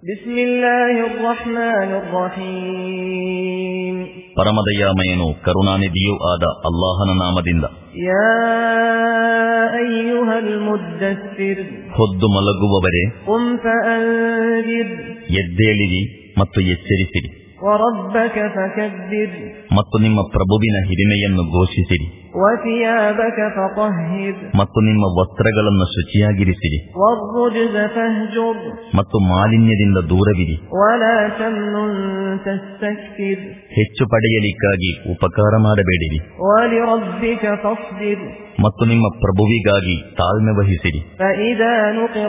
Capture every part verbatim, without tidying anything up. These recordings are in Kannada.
ಬಿಸ್ಮಿಲ್ಲಾಹಿರ್ ರಹ್ಮಾನಿರ್ ರಹೀಮ್. ಪರಮದಯಾಮಯನು ಕರುಣಾನಿಧಿಯೂ ಆದ ಅಲ್ಲಾಹನ ನಾಮದಿಂದ. ಯಾ ಅಯ್ಯುಹಲ್ ಮುದ್ದಸ್ಸಿರ್, ಹೊದ್ದು ಮಲಗುವವರೇ, ಕುಮ್ ಫಅಂಜಿರ್, ಎದ್ದೇಳಿರಿ ಮತ್ತು ಎಚ್ಚರಿಸಿರಿ. ವರಬ್ಬಕ ಫಕಬ್ಬಿರ್, ಮತ್ತು ನಿಮ್ಮ ಪ್ರಭುವಿನ ಹಿರಿಮೆಯನ್ನು ಘೋಷಿಸಿರಿ. ವಸಿಯಾಬಕ ಫತಹಿರ್, ಮತ್ತು ನಿಮ್ಮ ವಸ್ತ್ರಗಳನ್ನು ಶುಚಿಯಾಗಿರಿಸಿರಿ. ವರ್ರುಜ್ಜ ಫಹ್ಜುರ್, ಮತ್ತು ಮಾಲಿನ್ಯದಿಂದ ದೂರವಿರಿ. ವಲಾ ತಮ್ನುನ್ ತಸ್ತಕ್ಬಿರ್, ಹೆಚ್ಚು ಪಡೆಯಲಿಕ್ಕಾಗಿ ಉಪಕಾರ ಮಾಡಬೇಡಿರಿ. ವಲಿರಬ್ಬಿಕ ಫಸ್ಬಿರ್, ಮತ್ತು ನಿಮ್ಮ ಪ್ರಭುವಿಗಾಗಿ ತಾಳ್ಮೆ ವಹಿಸಿರಿ. ಫಇದಾ ನುಕಿರ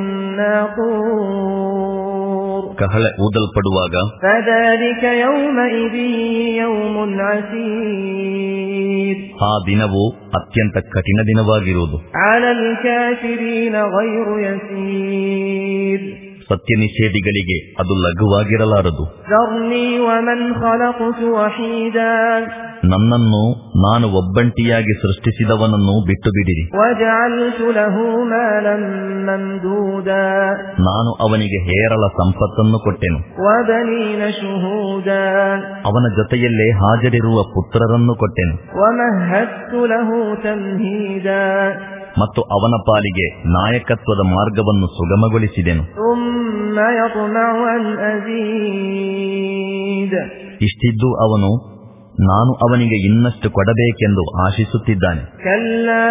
ಫಿನ್ನಾಕೂರ್, ಕಹಳೆ ಊದಲ್ಪಡುವಾಗ ಫದಾಲಿಕ ಯೌಮಇದಿನ್ ಯೌಮುನ್ ಅಸೀರ್, ಆ ದಿನವು ಅತ್ಯಂತ ಕಠಿಣ ದಿನವಾಗಿರುವುದು. ಅಲಲ್ ಕಾಫಿರೀನ ಗೈರು ಯಸೀರ್, ಸತ್ಯ ನಿಷೇಧಿಗಳಿಗೆ ಅದು ಲಘುವಾಗಿರಲಾರದು. ذرني ومن خلقت وحيدا, ನನ್ನನ್ನು ನಾನು ಒಬ್ಬಂಟಿಯಾಗಿ ಸೃಷ್ಟಿಸಿದವನನ್ನು ಬಿಟ್ಟು ಬಿಡಿರಿ. وجعلت له مالا ممدودا, ನಾನು ಅವನಿಗೆ ಹೇರಳ ಸಂಪತ್ತನ್ನು ಕೊಟ್ಟೆನು. وبنين شهودا, ಅವನ ಜೊತೆಯಲ್ಲೇ ಹಾಜರಿರುವ ಪುತ್ರರನ್ನು ಕೊಟ್ಟೆನು. ومهدت له تمهيدا, ಮತ್ತು ಅವನ ಪಾಲಿಗೆ ನಾಯಕತ್ವದ ಮಾರ್ಗವನ್ನು ಸುಗಮಗೊಳಿಸಿದೆನು. ثم يطمع أن أزيد, ಇಷ್ಟಿದ್ದು ಅವನು ನಾನು ಅವನಿಗೆ ಇನ್ನಷ್ಟು ಕೊಡಬೇಕೆಂದು ಆಶಿಸುತ್ತಿದ್ದಾನೆ. كلا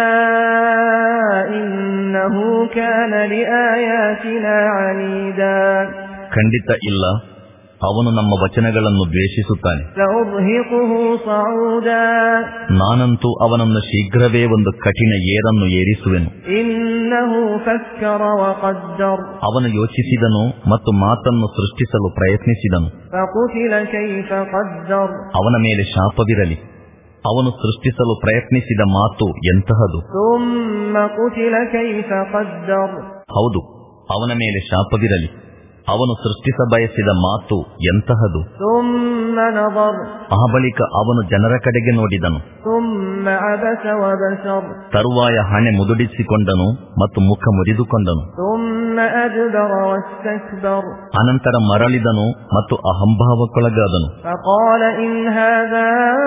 إنه كان لآياتنا عنيدا, ಖಂಡಿತ ಇಲ್ಲ, ಅವನು ನಮ್ಮ ವಚನಗಳನ್ನು ದ್ವೇಷಿಸುತ್ತಾನೆ. سأرهقه صعودا, ನಾನಂತೂ ಅವನನ್ನು ಶೀಘ್ರವೇ ಒಂದು ಕಠಿಣ ಏರನ್ನು ಏರಿಸುವೆನು. إنه فكر وقدر, ಅವನು ಯೋಚಿಸಿದನು ಮತ್ತು ಮಾತನ್ನು ಸೃಷ್ಟಿಸಲು ಪ್ರಯತ್ನಿಸಿದನು. فقتل كيف قدر, ಅವನ ಮೇಲೆ ಶಾಪವಿರಲಿ, ಅವನು ಸೃಷ್ಟಿಸಲು ಪ್ರಯತ್ನಿಸಿದ ಮಾತು ಎಂತಹದು. ثم قتل كيف قدر, ಹೌದು, ಅವನ ಮೇಲೆ ಶಾಪವಿರಲಿ, ಅವನು ಸೃಷ್ಟಿಸ ಬಯಸಿದ ಮಾತು ಎಂತಹದು. ثم نظر, ಆ ಬಳಿಕ ಅವನು ಜನರ ಕಡೆಗೆ ನೋಡಿದನು. ثم عبس وبسر, ತರುವಾಯ ಹಣೆ ಮುದುಡಿಸಿಕೊಂಡನು ಮತ್ತು ಮುಖ ಮುರಿದುಕೊಂಡನು. ثم أدبر واستكبر, ಅನಂತರ ಮರಳಿದನು ಮತ್ತು ಅಹಂಭಾವಕ್ಕೊಳಗಾದನು. فقال إن هذا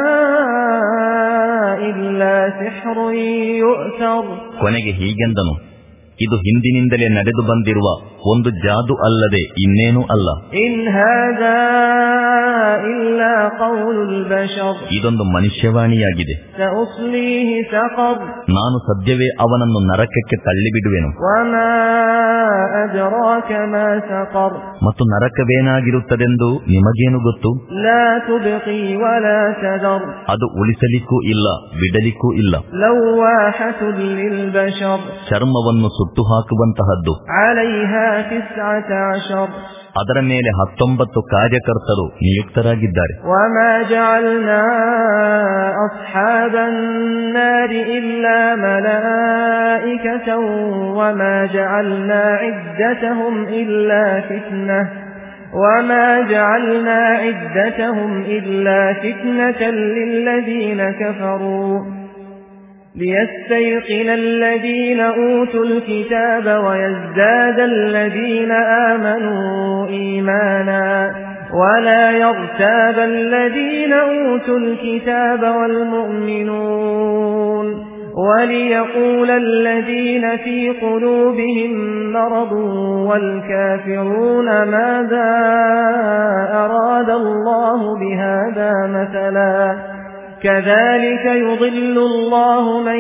إلا سحر يؤثر, ಕೊನೆಗೆ ಹೀಗೆಂದನು, ಇದು ಹಿಂದಿನಿಂದಲೇ ನಡೆದು ಬಂದಿರುವ ಒಂದು ಜಾದು ಅಲ್ಲದೆ ಇನ್ನೇನೂ ಅಲ್ಲ. إن هذا إلا قول البشر, ಇದೊಂದು ಮನುಷ್ಯವಾಣಿಯಾಗಿದೆ. سأصليه سقر, ನಾನು ಸದ್ಯವೇ ಅವನನ್ನು ನರಕಕ್ಕೆ ತಳ್ಳಿಬಿಡುವೆನು. وما أدراك ما سقر, ಮತ್ತು ನರಕವೇನಾಗಿರುತ್ತದೆಂದು ನಿಮಗೇನು ಗೊತ್ತು. لا تبقي ولا تذر, ಅದು ಉಳಿಸಲಿಕ್ಕೂ ಇಲ್ಲ, ಬಿಡಲಿಕ್ಕೂ ಇಲ್ಲ. لواحة للبشر, ಚರ್ಮವನ್ನು ಸುಟ್ಟು ಹಾಕುವಂತಹದ್ದು. عليها تسعة عشر, ಅದರ ಮೇಲೆ ಹತ್ತೊಂಬತ್ತು ಕಾರ್ಯಕರ್ತರು ನಿಯುಕ್ತರಾಗಿದ್ದಾರೆ. وما جعلنا أصحاب النار إلا ملائكة وما جعلنا عدتهم إلا فتنة وما جعلنا عدتهم إلا فتنة للذين كفروا ليستيقن الذين أوتوا الكتاب ويزداد الذين آمنوا إيمانا ولا يرتاب الذين أوتوا الكتاب والمؤمنون وليقول الذين في قلوبهم مرض والكافرون ماذا أراد الله بهذا مثلا كذلك يضل الله من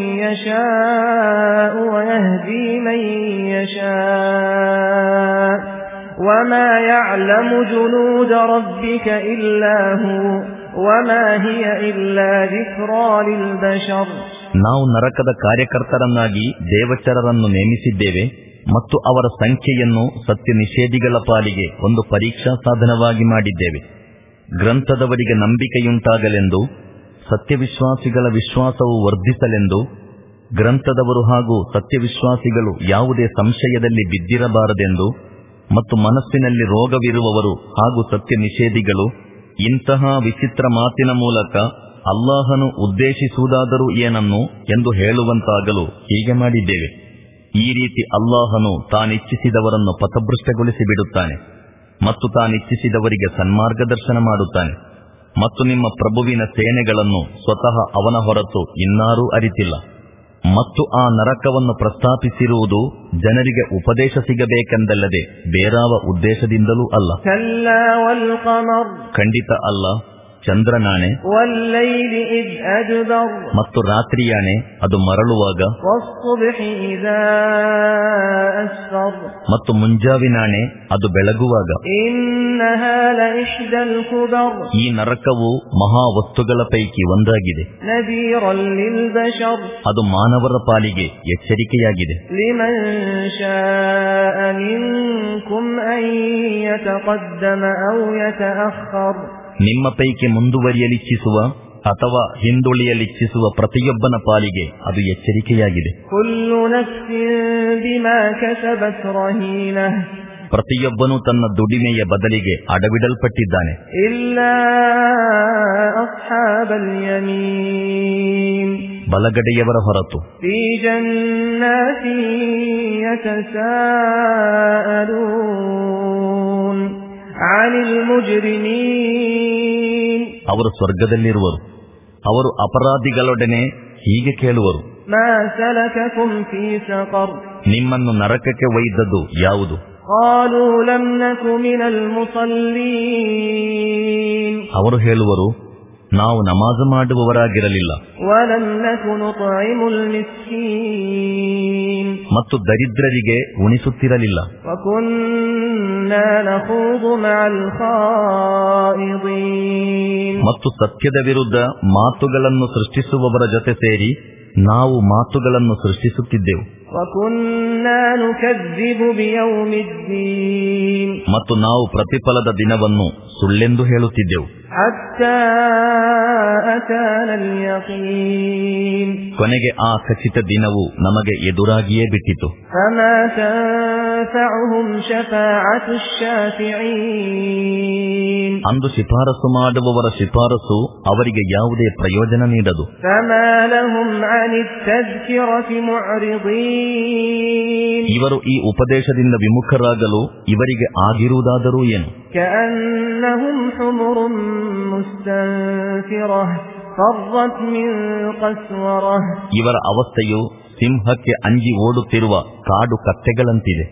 يشاء ويهدي من يشاء وما يعلم جنود ربك إلا هو وما هي إلا ذكرى للبشر. ನಾವು ನರಕದ ಕಾರ್ಯಕರ್ತರನ್ನಾಗಿ ದೇವಚರರನ್ನು ನೇಮಿಸಿದ್ದೇವೆ ಮತ್ತು ಅವರ ಸಂಖ್ಯೆಯನ್ನು ಸತ್ಯ ನಿಷೇಧಿಗಳ ಪಾಲಿಗೆ ಒಂದು ಪರೀಕ್ಷಾ ಸಾಧನವಾಗಿ ಮಾಡಿದ್ದೇವೆ. ಗ್ರಂಥದವರಿಗೆ ನಂಬಿಕೆಯುಂಟಾಗಲೆಂದು, ಸತ್ಯವಿಶ್ವಾಸಿಗಳ ವಿಶ್ವಾಸವು ವರ್ಧಿಸಲೆಂದು, ಗ್ರಂಥದವರು ಹಾಗೂ ಸತ್ಯವಿಶ್ವಾಸಿಗಳು ಯಾವುದೇ ಸಂಶಯದಲ್ಲಿ ಬಿದ್ದಿರಬಾರದೆಂದು, ಮತ್ತು ಮನಸ್ಸಿನಲ್ಲಿ ರೋಗವಿರುವವರು ಹಾಗೂ ಸತ್ಯ ನಿಷೇಧಿಗಳು ಇಂತಹ ವಿಚಿತ್ರ ಮಾತಿನ ಮೂಲಕ ಅಲ್ಲಾಹನು ಉದ್ದೇಶಿಸುವುದಾದರೂ ಏನನ್ನು ಎಂದು ಹೇಳುವಂತಾಗಲು ಹೀಗೆ ಮಾಡಿದ್ದೇವೆ. ಈ ರೀತಿ ಅಲ್ಲಾಹನು ತಾನಿಚ್ಛಿಸಿದವರನ್ನು ಪಥಭ್ರಷ್ಟಗೊಳಿಸಿ ಬಿಡುತ್ತಾನೆ ಮತ್ತು ತಾನಿಚ್ಛಿಸಿದವರಿಗೆ ಸನ್ಮಾರ್ಗದರ್ಶನ ಮಾಡುತ್ತಾನೆ. ಮತ್ತು ನಿಮ್ಮ ಪ್ರಭುವಿನ ಸೇನೆಗಳನ್ನು ಸ್ವತಃ ಅವನ ಹೊರತು ಇನ್ನಾರೂ ಅರಿತಿಲ್ಲ. ಮತ್ತು ಆ ನರಕವನ್ನು ಪ್ರಸ್ತಾಪಿಸಿರುವುದು ಜನರಿಗೆ ಉಪದೇಶ ಸಿಗಬೇಕೆಂದಲ್ಲದೆ ಬೇರಾವ ಉದ್ದೇಶದಿಂದಲೂ ಅಲ್ಲ. ಖಂಡಿತ ಅಲ್ಲ. ಚಂದ್ರನಾಣೆ, ಮತ್ತು ರಾತ್ರಿಯಾಣೆ ಅದು ಮರಳುವಾಗ, ಮತ್ತು ಮುಂಜಾವಿನಾಣೆ ಅದು ಬೆಳಗುವಾಗ. ಈ ನರಕವು ಮಹಾವಸ್ತುಗಳ ಪೈಕಿ ಒಂದಾಗಿದೆ. ಅದು ಮಾನವರ ಪಾಲಿಗೆ ಎಚ್ಚರಿಕೆಯಾಗಿದೆ. ನಿಮ್ಮ ಪೈಕಿ ಮುಂದುವರಿಯಲಿಚ್ಛಿಸುವ ಅಥವಾ ಹಿಂದುಳಿಯಲಿಚ್ಛಿಸುವ ಪ್ರತಿಯೊಬ್ಬನ ಪಾಲಿಗೆ ಅದು ಎಚ್ಚರಿಕೆಯಾಗಿದೆ. ಪ್ರತಿಯೊಬ್ಬನೂ ತನ್ನ ದುಡಿಮೆಯ ಬದಲಿಗೆ ಅಡವಿಡಲ್ಪಟ್ಟಿದ್ದಾನೆ. ಬಲಗಡೆಯವರ ಹೊರತು. ಅವರು ಸ್ವರ್ಗದಲ್ಲಿರುವರು. ಅವರು ಅಪರಾಧಿಗಳೊಡನೆ ಹೀಗೆ ಕೇಳುವರು, ನಿಮ್ಮನ್ನು ನರಕಕ್ಕೆ ಒಯ್ದದ್ದು ಯಾವುದು? ಅವರು ಹೇಳುವರು, ನಾವು ನಮಾಜ್ ಮಾಡುವವರಾಗಿರಲಿಲ್ಲ ಮತ್ತು ದರಿದ್ರರಿಗೆ ಉಣಿಸುತ್ತಿರಲಿಲ್ಲ ಮತ್ತು ಸತ್ಯದ ವಿರುದ್ಧ ಮಾತುಗಳನ್ನು ಸೃಷ್ಟಿಸುವವರ ಜೊತೆ ಸೇರಿ ನಾವು ಮಾತುಗಳನ್ನು ಸೃಷ್ಟಿಸುತ್ತಿದ್ದೆವು ಮತ್ತು ನಾವು ಪ್ರತಿಫಲದ ದಿನವನ್ನು ಸುಳ್ಳೆಂದು ಹೇಳುತ್ತಿದ್ದೆವು. ಕೊನೆಗೆ ಆ ಖಚಿತ ದಿನವು ನಮಗೆ ಎದುರಾಗಿಯೇ ಬಿಟ್ಟಿತು. ಅಂದು ಶಿಫಾರಸು ಮಾಡುವವರ ಶಿಫಾರಸು ಅವರಿಗೆ ಯಾವುದೇ ಪ್ರಯೋಜನ ನೀಡದು. ಇವರು ಈ ಉಪದೇಶದಿಂದ ವಿಮುಖರಾಗಲು ಇವರಿಗೆ ಆಗಿರುವುದಾದರೂ ಏನು? ಇವರ ಅವಸ್ಥೆಯು ಸಿಂಹಕ್ಕೆ ಅಂಜಿ ಓಡುತ್ತಿರುವ ಕಾಡು ಕತ್ತೆಗಳಂತಿದೆ.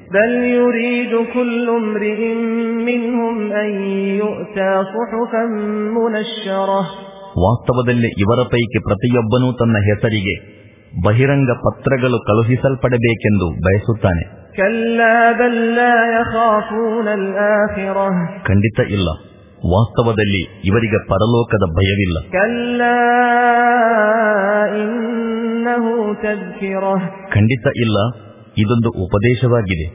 ವಾಸ್ತವದಲ್ಲಿ ಇವರ ಪೈಕಿ ಪ್ರತಿಯೊಬ್ಬನೂ ತನ್ನ ಹೆಸರಿಗೆ ಬಹಿರಂಗ ಪತ್ರಗಳು ಕಳುಹಿಸಲ್ಪಡಬೇಕೆಂದು ಬಯಸುತ್ತಾನೆ. ಖಂಡಿತ ಇಲ್ಲ. ವಾಸ್ತವದಲ್ಲಿ ಇವರಿಗೆ ಪರಲೋಕದ ಭಯವಿಲ್ಲ. ಖಂಡಿತ ಇಲ್ಲ. ಇದೊಂದು ಉಪದೇಶವಾಗಿದೆ.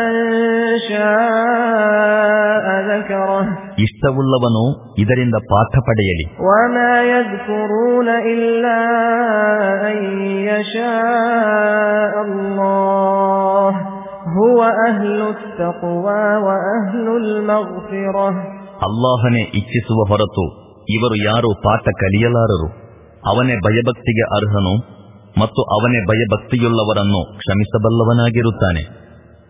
ಇಷ್ಟವುಳ್ಳವನು ಇದರಿಂದ ಪಾಠ ಪಡೆಯಲಿ. ಅಲ್ಲಾಹನೇ ಇಚ್ಛಿಸುವ ಹೊರತು ಇವರು ಯಾರು ಪಾಠ ಕಲಿಯಲಾರರು. ಅವನೇ ಭಯಭಕ್ತಿಗೆ ಅರ್ಹನು ಮತ್ತು ಅವನೇ ಭಯಭಕ್ತಿಯುಳ್ಳವರನ್ನು ಕ್ಷಮಿಸಬಲ್ಲವನಾಗಿರುತ್ತಾನೆ.